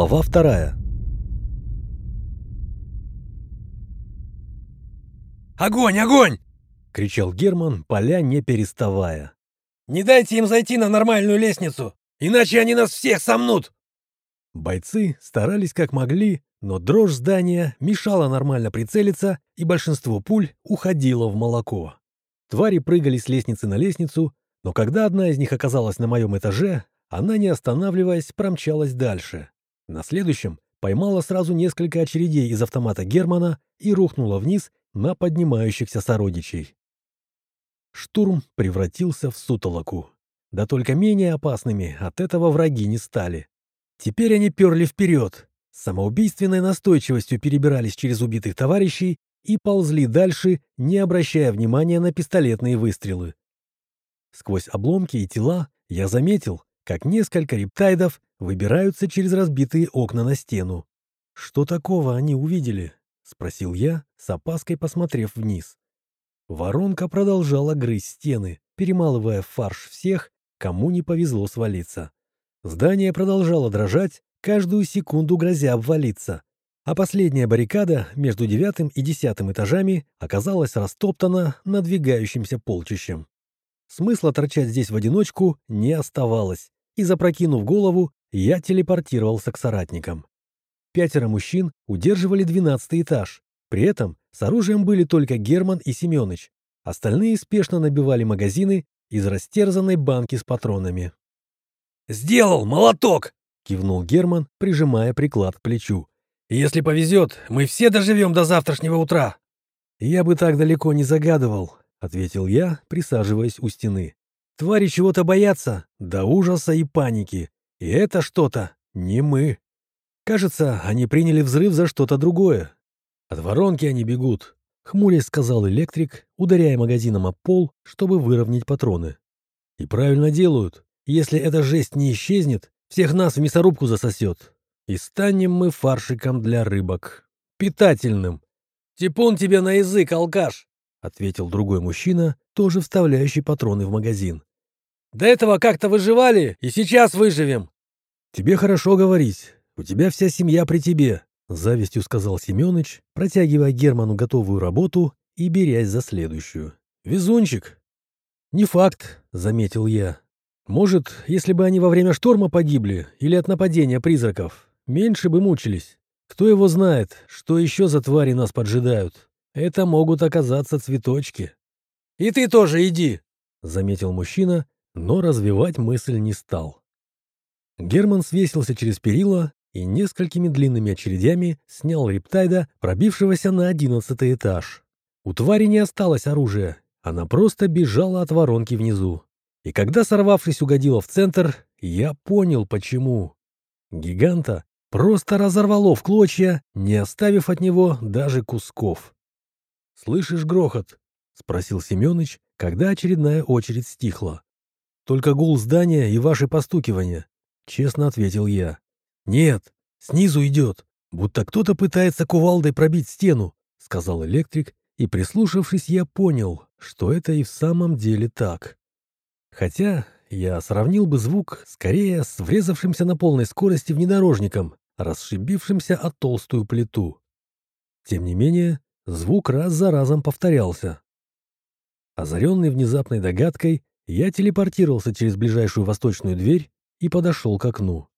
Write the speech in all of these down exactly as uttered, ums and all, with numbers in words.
Глава вторая. «Огонь, огонь!» — кричал Герман, паля не переставая. «Не дайте им зайти на нормальную лестницу, иначе они нас всех сомнут!» Бойцы старались как могли, но дрожь здания мешала нормально прицелиться, и большинство пуль уходило в молоко. Твари прыгали с лестницы на лестницу, но когда одна из них оказалась на моем этаже, она, не останавливаясь, промчалась дальше. На следующем поймала сразу несколько очередей из автомата Германа и рухнула вниз на поднимающихся сородичей. Штурм превратился в сутолоку. Да только менее опасными от этого враги не стали. Теперь они перли вперед, с самоубийственной настойчивостью перебирались через убитых товарищей и ползли дальше, не обращая внимания на пистолетные выстрелы. Сквозь обломки и тела я заметил, как несколько рептайдов выбираются через разбитые окна на стену. «Что такого они увидели?» — спросил я, с опаской посмотрев вниз. Воронка продолжала грызть стены, перемалывая в фарш всех, кому не повезло свалиться. Здание продолжало дрожать, каждую секунду грозя обвалиться, а последняя баррикада между девятым и десятым этажами оказалась растоптана надвигающимся полчищем. Смысла торчать здесь в одиночку не оставалось, и, запрокинув голову, я телепортировался к соратникам. Пятеро мужчин удерживали двенадцатый этаж, при этом с оружием были только Герман и Семёныч, остальные спешно набивали магазины из растерзанной банки с патронами. «Сделал, молоток!» — кивнул Герман, прижимая приклад к плечу. «Если повезет, мы все доживем до завтрашнего утра!» «Я бы так далеко не загадывал», — ответил я, присаживаясь у стены. «Твари чего-то боятся, до ужаса и паники. И это что-то не мы. Кажется, они приняли взрыв за что-то другое. От воронки они бегут», — хмурясь сказал электрик, ударяя магазином об пол, чтобы выровнять патроны. «И правильно делают. Если эта жесть не исчезнет, всех нас в мясорубку засосет. И станем мы фаршиком для рыбок. Питательным». «Типун тебе на язык, алкаш!» — ответил другой мужчина, тоже вставляющий патроны в магазин. «До этого как-то выживали, и сейчас выживем!» «Тебе хорошо говорить. У тебя вся семья при тебе», — с завистью сказал Семёныч, протягивая Герману готовую работу и берясь за следующую. «Везунчик». «Не факт», — заметил я. «Может, если бы они во время шторма погибли или от нападения призраков, меньше бы мучились. Кто его знает, что еще за твари нас поджидают? Это могут оказаться цветочки». «И ты тоже иди», — заметил мужчина, но развивать мысль не стал. Герман свесился через перила и несколькими длинными очередями снял рептайда, пробившегося на одиннадцатый этаж. У твари не осталось оружия, она просто бежала от воронки внизу. И когда, сорвавшись, угодила в центр, я понял, почему. Гиганта просто разорвало в клочья, не оставив от него даже кусков. «Слышишь грохот?» — спросил Семёныч, когда очередная очередь стихла. «Только гул здания и ваши постукивания», — честно ответил я. «Нет, снизу идет, будто кто-то пытается кувалдой пробить стену», — сказал электрик, и, прислушавшись, я понял, что это и в самом деле так. Хотя я сравнил бы звук скорее с врезавшимся на полной скорости внедорожником, расшибившимся о толстую плиту. Тем не менее, звук раз за разом повторялся. Озаренный внезапной догадкой, я телепортировался через ближайшую восточную дверь и подошел к окну.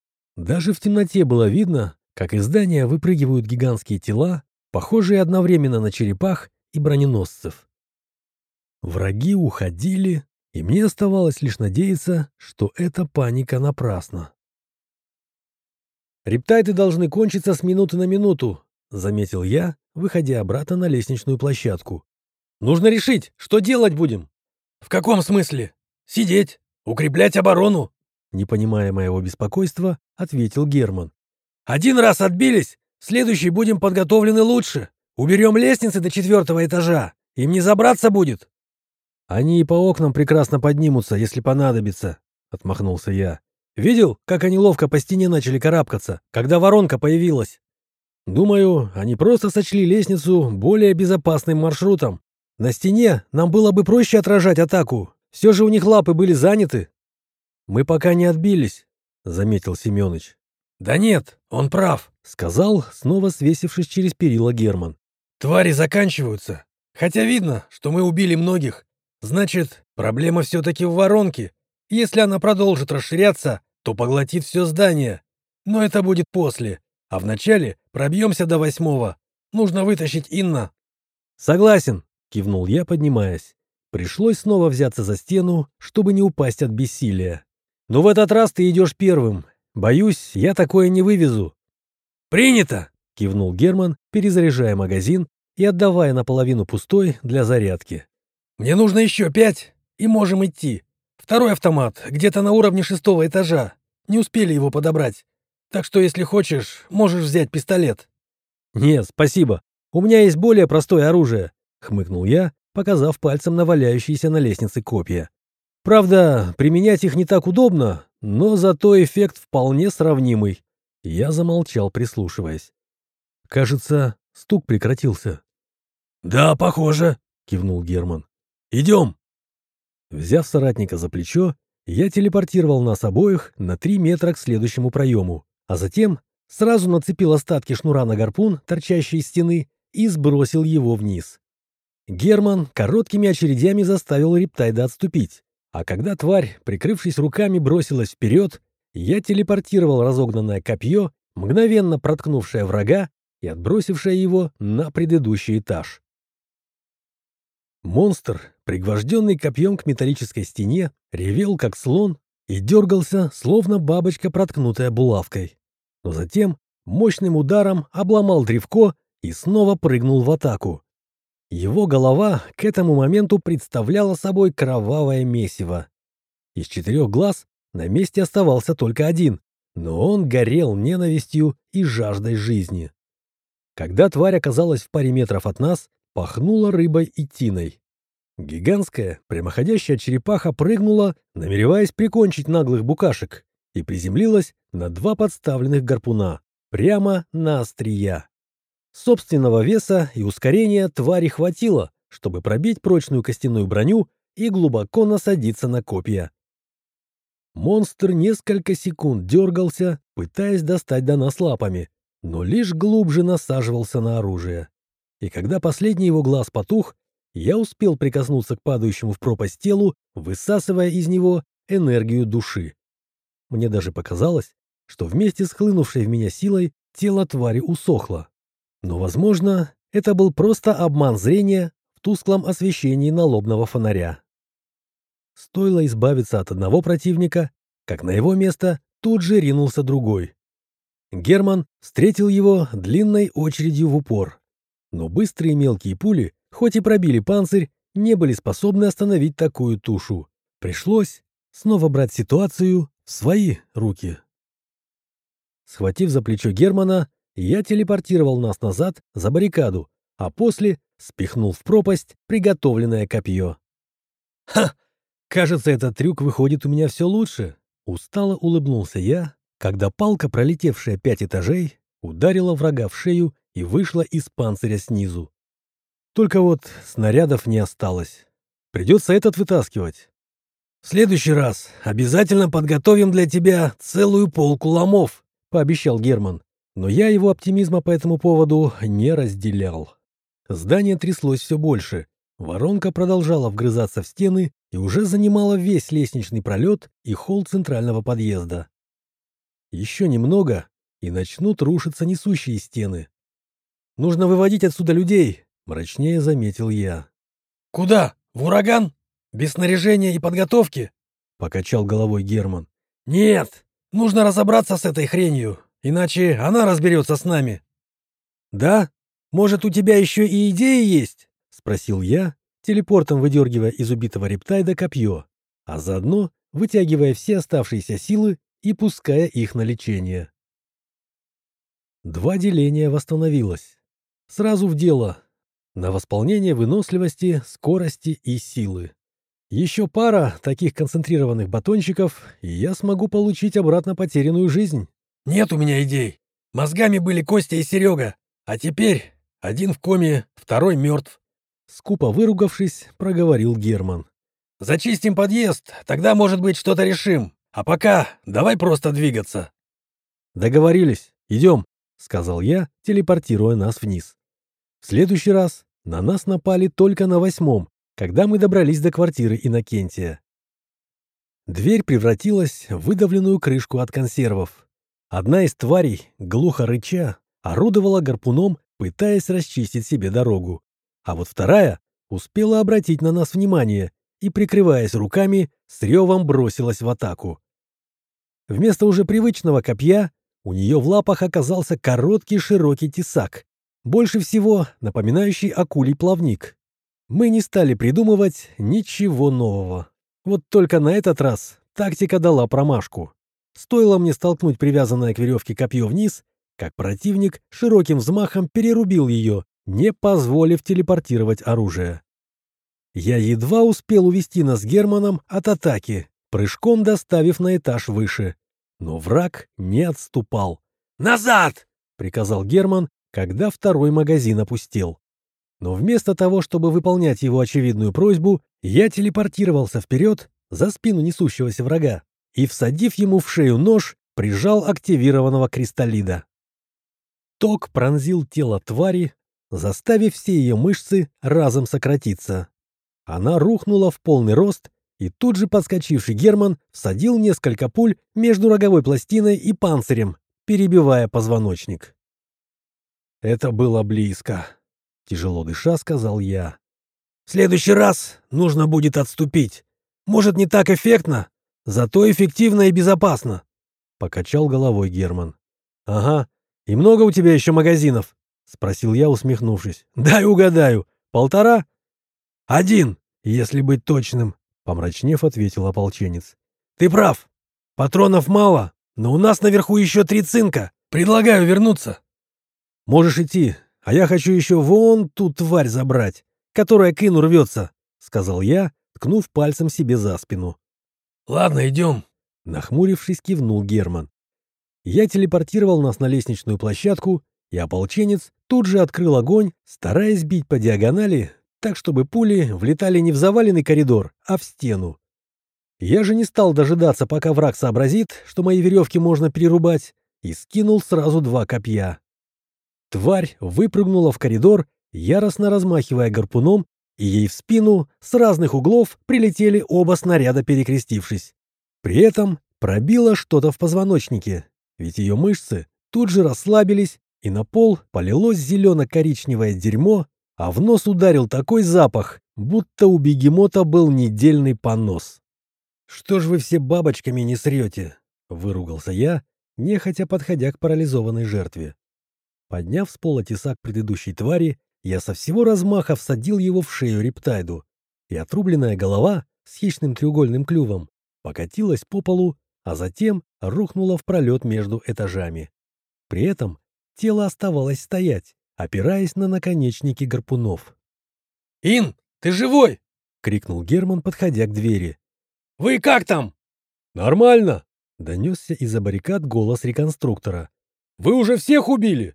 Даже в темноте было видно, как из здания выпрыгивают гигантские тела, похожие одновременно на черепах и броненосцев. Враги уходили, и мне оставалось лишь надеяться, что эта паника напрасна. «Рептайты должны кончиться с минуты на минуту», — заметил я, выходя обратно на лестничную площадку. «Нужно решить, что делать будем». «В каком смысле? Сидеть, укреплять оборону?» Не понимая моего беспокойства, ответил Герман. «Один раз отбились, в следующий будем подготовлены лучше. Уберем лестницы до четвертого этажа, им не забраться будет». «Они и по окнам прекрасно поднимутся, если понадобится», — отмахнулся я. «Видел, как они ловко по стене начали карабкаться, когда воронка появилась? Думаю, они просто сочли лестницу более безопасным маршрутом. На стене нам было бы проще отражать атаку, все же у них лапы были заняты». «Мы пока не отбились», — заметил Семёныч. «Да нет, он прав», — сказал, снова свесившись через перила Герман. «Твари заканчиваются. Хотя видно, что мы убили многих. Значит, проблема все-таки в воронке. Если она продолжит расширяться, то поглотит все здание. Но это будет после. А вначале пробьемся до восьмого. Нужно вытащить Инна». «Согласен», — кивнул я, поднимаясь. Пришлось снова взяться за стену, чтобы не упасть от бессилия. «Но в этот раз ты идешь первым. Боюсь, я такое не вывезу». «Принято!» — кивнул Герман, перезаряжая магазин и отдавая наполовину пустой для зарядки. «Мне нужно еще пять, и можем идти. Второй автомат где-то на уровне шестого этажа. Не успели его подобрать. Так что, если хочешь, можешь взять пистолет». «Нет, спасибо. У меня есть более простое оружие», — хмыкнул я, показав пальцем на валяющиеся на лестнице копья. «Правда, применять их не так удобно, но зато эффект вполне сравнимый». Я замолчал, прислушиваясь. Кажется, стук прекратился. «Да, похоже», — кивнул Герман. «Идем». Взяв соратника за плечо, я телепортировал нас обоих на три метра к следующему проему, а затем сразу нацепил остатки шнура на гарпун, торчащий из стены, и сбросил его вниз. Герман короткими очередями заставил рептайда отступить, а когда тварь, прикрывшись руками, бросилась вперед, я телепортировал разогнанное копье, мгновенно проткнувшее врага и отбросившее его на предыдущий этаж. Монстр, пригвожденный копьем к металлической стене, ревел как слон и дергался, словно бабочка, проткнутая булавкой. Но затем мощным ударом обломал древко и снова прыгнул в атаку. Его голова к этому моменту представляла собой кровавое месиво. Из четырех глаз на месте оставался только один, но он горел ненавистью и жаждой жизни. Когда тварь оказалась в паре метров от нас, пахнуло рыбой и тиной. Гигантская прямоходящая черепаха прыгнула, намереваясь прикончить наглых букашек, и приземлилась на два подставленных гарпуна, прямо на острия. Собственного веса и ускорения твари хватило, чтобы пробить прочную костяную броню и глубоко насадиться на копья. Монстр несколько секунд дергался, пытаясь достать до нас лапами, но лишь глубже насаживался на оружие. И когда последний его глаз потух, я успел прикоснуться к падающему в пропасть телу, высасывая из него энергию души. Мне даже показалось, что вместе с хлынувшей в меня силой тело твари усохло. Но, возможно, это был просто обман зрения в тусклом освещении налобного фонаря. Стоило избавиться от одного противника, как на его место тут же ринулся другой. Герман встретил его длинной очередью в упор. Но быстрые мелкие пули, хоть и пробили панцирь, не были способны остановить такую тушу. Пришлось снова брать ситуацию в свои руки. Схватив за плечо Германа, я телепортировал нас назад за баррикаду, а после спихнул в пропасть приготовленное копье. «Ха! Кажется, этот трюк выходит у меня все лучше!» Устало улыбнулся я, когда палка, пролетевшая пять этажей, ударила врага в шею и вышла из панциря снизу. Только вот снарядов не осталось. Придется этот вытаскивать. «В следующий раз обязательно подготовим для тебя целую полку ломов», — пообещал Герман. Но я его оптимизма по этому поводу не разделял. Здание тряслось все больше. Воронка продолжала вгрызаться в стены и уже занимала весь лестничный пролет и холл центрального подъезда. Еще немного, и начнут рушиться несущие стены. «Нужно выводить отсюда людей», — мрачнее заметил я. «Куда? В ураган? Без снаряжения и подготовки?» — покачал головой Герман. «Нет, нужно разобраться с этой хренью. Иначе она разберется с нами». «Да? Может, у тебя еще и идеи есть?» — спросил я, телепортом выдергивая из убитого рептайда копье, а заодно вытягивая все оставшиеся силы и пуская их на лечение. Два деления восстановилось. Сразу в дело. На восполнение выносливости, скорости и силы. Еще пара таких концентрированных батончиков, и я смогу получить обратно потерянную жизнь. «Нет у меня идей. Мозгами были Костя и Серега. А теперь один в коме, второй мертв». Скупо выругавшись, проговорил Герман. «Зачистим подъезд, тогда, может быть, что-то решим. А пока давай просто двигаться». «Договорились. Идем», — сказал я, телепортируя нас вниз. В следующий раз на нас напали только на восьмом, когда мы добрались до квартиры Иннокентия. Дверь превратилась в выдавленную крышку от консервов. Одна из тварей, глухо рыча, орудовала гарпуном, пытаясь расчистить себе дорогу. А вот вторая успела обратить на нас внимание и, прикрываясь руками, с ревом бросилась в атаку. Вместо уже привычного копья у нее в лапах оказался короткий широкий тесак, больше всего напоминающий акулий плавник. Мы не стали придумывать ничего нового. Вот только на этот раз тактика дала промашку. Стоило мне столкнуть привязанное к веревке копье вниз, как противник широким взмахом перерубил ее, не позволив телепортировать оружие. Я едва успел увести нас с Германом от атаки, прыжком доставив на этаж выше. Но враг не отступал. «Назад!» — приказал Герман, когда второй магазин опустел. Но вместо того, чтобы выполнять его очевидную просьбу, я телепортировался вперед за спину несущегося врага и, всадив ему в шею нож, прижал активированного кристаллида. Ток пронзил тело твари, заставив все ее мышцы разом сократиться. Она рухнула в полный рост, и тут же подскочивший Герман всадил несколько пуль между роговой пластиной и панцирем, перебивая позвоночник. «Это было близко», — тяжело дыша сказал я. «В следующий раз нужно будет отступить. Может, не так эффектно, зато эффективно и безопасно», — покачал головой Герман. «Ага, и много у тебя еще магазинов?» — спросил я, усмехнувшись. «Дай угадаю. Полтора?» «Один, если быть точным», — помрачнев ответил ополченец. «Ты прав. Патронов мало, но у нас наверху еще три цинка. Предлагаю вернуться». «Можешь идти, а я хочу еще вон ту тварь забрать, которая к Ину рвется», — сказал я, ткнув пальцем себе за спину. «Ладно, идем», — нахмурившись, кивнул Герман. Я телепортировал нас на лестничную площадку, и ополченец тут же открыл огонь, стараясь бить по диагонали, так, чтобы пули влетали не в заваленный коридор, а в стену. Я же не стал дожидаться, пока враг сообразит, что мои веревки можно перерубать, и скинул сразу два копья. Тварь выпрыгнула в коридор, яростно размахивая гарпуном, и ей в спину с разных углов прилетели оба снаряда, перекрестившись. При этом пробило что-то в позвоночнике, ведь ее мышцы тут же расслабились, и на пол полилось зелено-коричневое дерьмо, а в нос ударил такой запах, будто у бегемота был недельный понос. «Что ж вы все бабочками не срете?» — выругался я, нехотя подходя к парализованной жертве. Подняв с пола тесак предыдущей твари, я со всего размаха всадил его в шею рептайду, и отрубленная голова с хищным треугольным клювом покатилась по полу, а затем рухнула в пролет между этажами. При этом тело оставалось стоять, опираясь на наконечники гарпунов. «Ин, ты живой?» — крикнул Герман, подходя к двери. «Вы как там?» «Нормально», — донесся из-за баррикад голос реконструктора. «Вы уже всех убили?»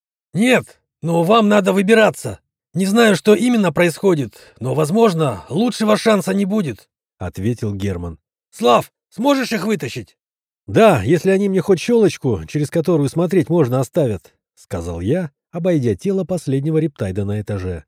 «Нет, но вам надо выбираться. Не знаю, что именно происходит, но, возможно, лучшего шанса не будет», — ответил Герман. «Слав, сможешь их вытащить?» «Да, если они мне хоть щелочку, через которую смотреть можно, оставят», — сказал я, обойдя тело последнего рептайда на этаже.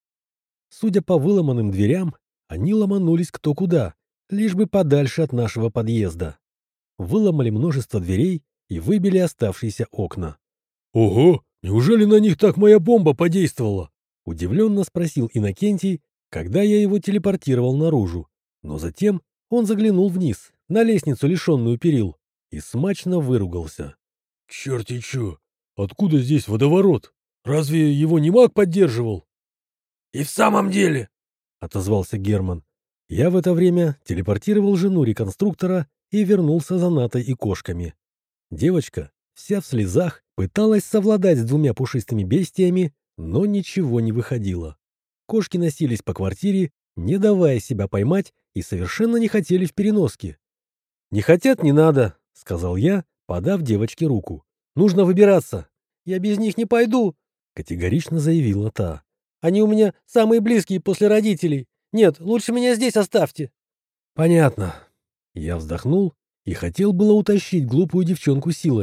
Судя по выломанным дверям, они ломанулись кто куда, лишь бы подальше от нашего подъезда. Выломали множество дверей и выбили оставшиеся окна. «Ого, неужели на них так моя бомба подействовала?» — удивленно спросил Иннокентий, когда я его телепортировал наружу. Но затем он заглянул вниз, на лестницу, лишенную перил, и смачно выругался. «Черти чё! Откуда здесь водоворот? Разве его не маг поддерживал?» «И в самом деле!» — отозвался Герман. Я в это время телепортировал жену реконструктора и вернулся за Натой и кошками. Девочка, вся в слезах, пыталась совладать с двумя пушистыми бестиями, но ничего не выходило. Кошки носились по квартире, не давая себя поймать, и совершенно не хотели в переноске. «Не хотят — не надо», — сказал я, подав девочке руку. «Нужно выбираться». «Я без них не пойду», — категорично заявила та. «Они у меня самые близкие после родителей. Нет, лучше меня здесь оставьте». «Понятно». Я вздохнул и хотел было утащить глупую девчонку силой,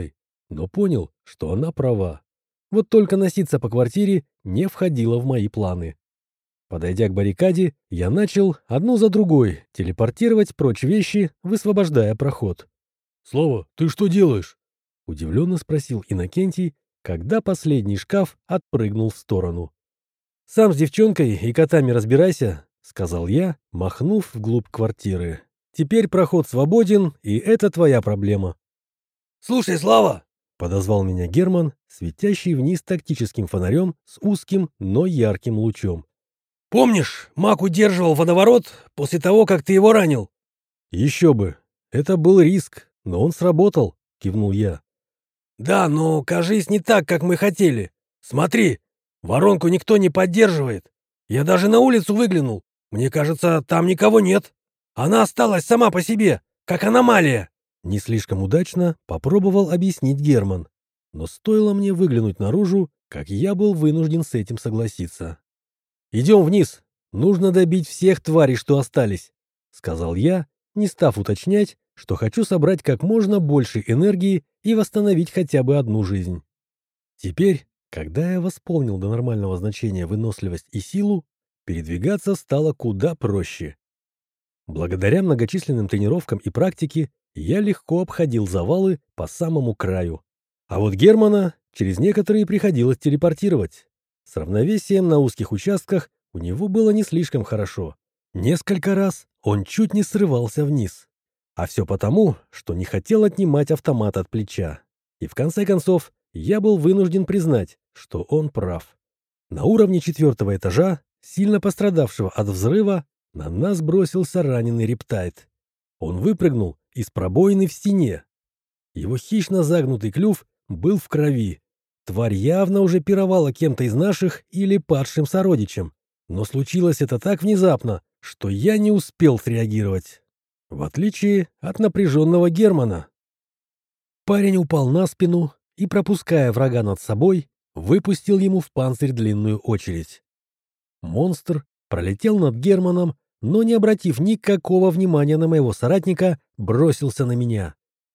но понял, что она права. Вот только носиться по квартире не входило в мои планы. Подойдя к баррикаде, я начал одну за другой телепортировать прочь вещи, высвобождая проход. «Слава, ты что делаешь?» — удивленно спросил Иннокентий, когда последний шкаф отпрыгнул в сторону. «Сам с девчонкой и котами разбирайся», — сказал я, махнув вглубь квартиры. «Теперь проход свободен, и это твоя проблема». «Слушай, Слава!» — подозвал меня Герман, светящий вниз тактическим фонарем с узким, но ярким лучом. «Помнишь, маг удерживал водоворот после того, как ты его ранил?» «Еще бы! Это был риск, но он сработал», — кивнул я. «Да, но, кажись, не так, как мы хотели. Смотри, воронку никто не поддерживает. Я даже на улицу выглянул. Мне кажется, там никого нет. Она осталась сама по себе, как аномалия». Не слишком удачно попробовал объяснить Герман. Но стоило мне выглянуть наружу, как я был вынужден с этим согласиться. «Идем вниз. Нужно добить всех тварей, что остались», — сказал я, не став уточнять, что хочу собрать как можно больше энергии и восстановить хотя бы одну жизнь. Теперь, когда я восполнил до нормального значения выносливость и силу, передвигаться стало куда проще. Благодаря многочисленным тренировкам и практике я легко обходил завалы по самому краю. А вот Германа через некоторые приходилось телепортировать. С равновесием на узких участках у него было не слишком хорошо. Несколько раз он чуть не срывался вниз. А все потому, что не хотел отнимать автомат от плеча. И в конце концов, я был вынужден признать, что он прав. На уровне четвертого этажа, сильно пострадавшего от взрыва, на нас бросился раненый рептайд. Он выпрыгнул из пробоины в стене. Его хищно загнутый клюв был в крови. Тварь явно уже пировала кем-то из наших или падшим сородичем. Но случилось это так внезапно, что я не успел среагировать. В отличие от напряженного Германа. Парень упал на спину и, пропуская врага над собой, выпустил ему в панцирь длинную очередь. Монстр пролетел над Германом, но, не обратив никакого внимания на моего соратника, бросился на меня.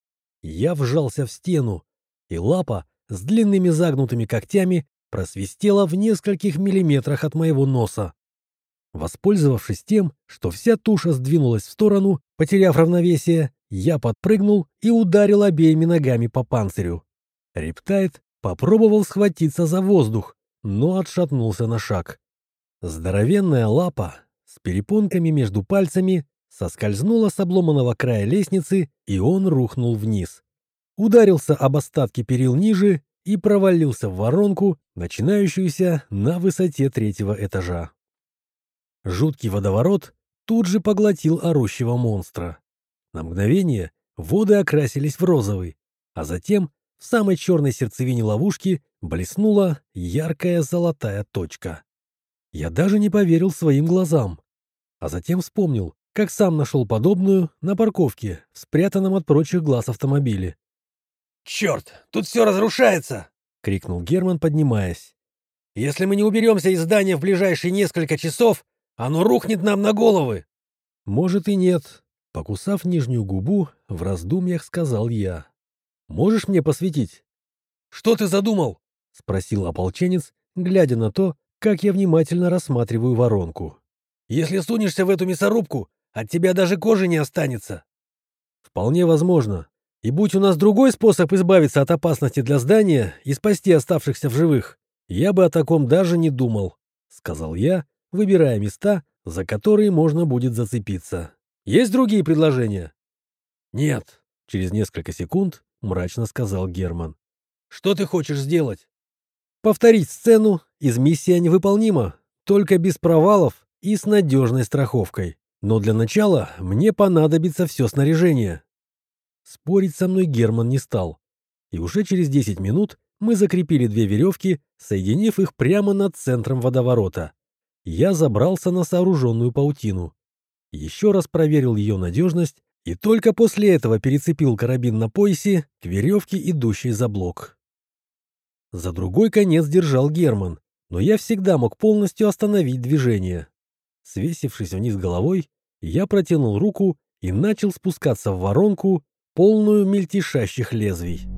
Я вжался в стену, и лапа с длинными загнутыми когтями просвистела в нескольких миллиметрах от моего носа. Воспользовавшись тем, что вся туша сдвинулась в сторону, потеряв равновесие, я подпрыгнул и ударил обеими ногами по панцирю. Рептайд попробовал схватиться за воздух, но отшатнулся на шаг. Здоровенная лапа с перепонками между пальцами соскользнула с обломанного края лестницы, и он рухнул вниз. Ударился об остатки перил ниже и провалился в воронку, начинающуюся на высоте третьего этажа. Жуткий водоворот тут же поглотил орущего монстра. На мгновение воды окрасились в розовый, а затем в самой черной сердцевине ловушки блеснула яркая золотая точка. Я даже не поверил своим глазам, а затем вспомнил, как сам нашел подобную на парковке в спрятанном от прочих глаз автомобиле. «Черт, тут все разрушается!» — крикнул Герман, поднимаясь. «Если мы не уберемся из здания в ближайшие несколько часов, оно рухнет нам на головы!» «Может и нет», — покусав нижнюю губу, в раздумьях сказал я. «Можешь мне посветить?» «Что ты задумал?» — спросил ополченец, глядя на то, как я внимательно рассматриваю воронку. «Если сунешься в эту мясорубку, от тебя даже кожи не останется». «Вполне возможно. И будь у нас другой способ избавиться от опасности для здания и спасти оставшихся в живых, я бы о таком даже не думал», — сказал я, выбирая места, за которые можно будет зацепиться. «Есть другие предложения?» «Нет», — через несколько секунд мрачно сказал Герман. «Что ты хочешь сделать?» «Повторить сцену из «Миссия невыполнима», только без провалов и с надежной страховкой. Но для начала мне понадобится все снаряжение». Спорить со мной Герман не стал. И уже через десять минут мы закрепили две веревки, соединив их прямо над центром водоворота. Я забрался на сооруженную паутину. Еще раз проверил ее надежность и только после этого перецепил карабин на поясе к веревке, идущей за блок. За другой конец держал Герман, но я всегда мог полностью остановить движение. Свесившись вниз головой, я протянул руку и начал спускаться в воронку, полную мельтешащих лезвий.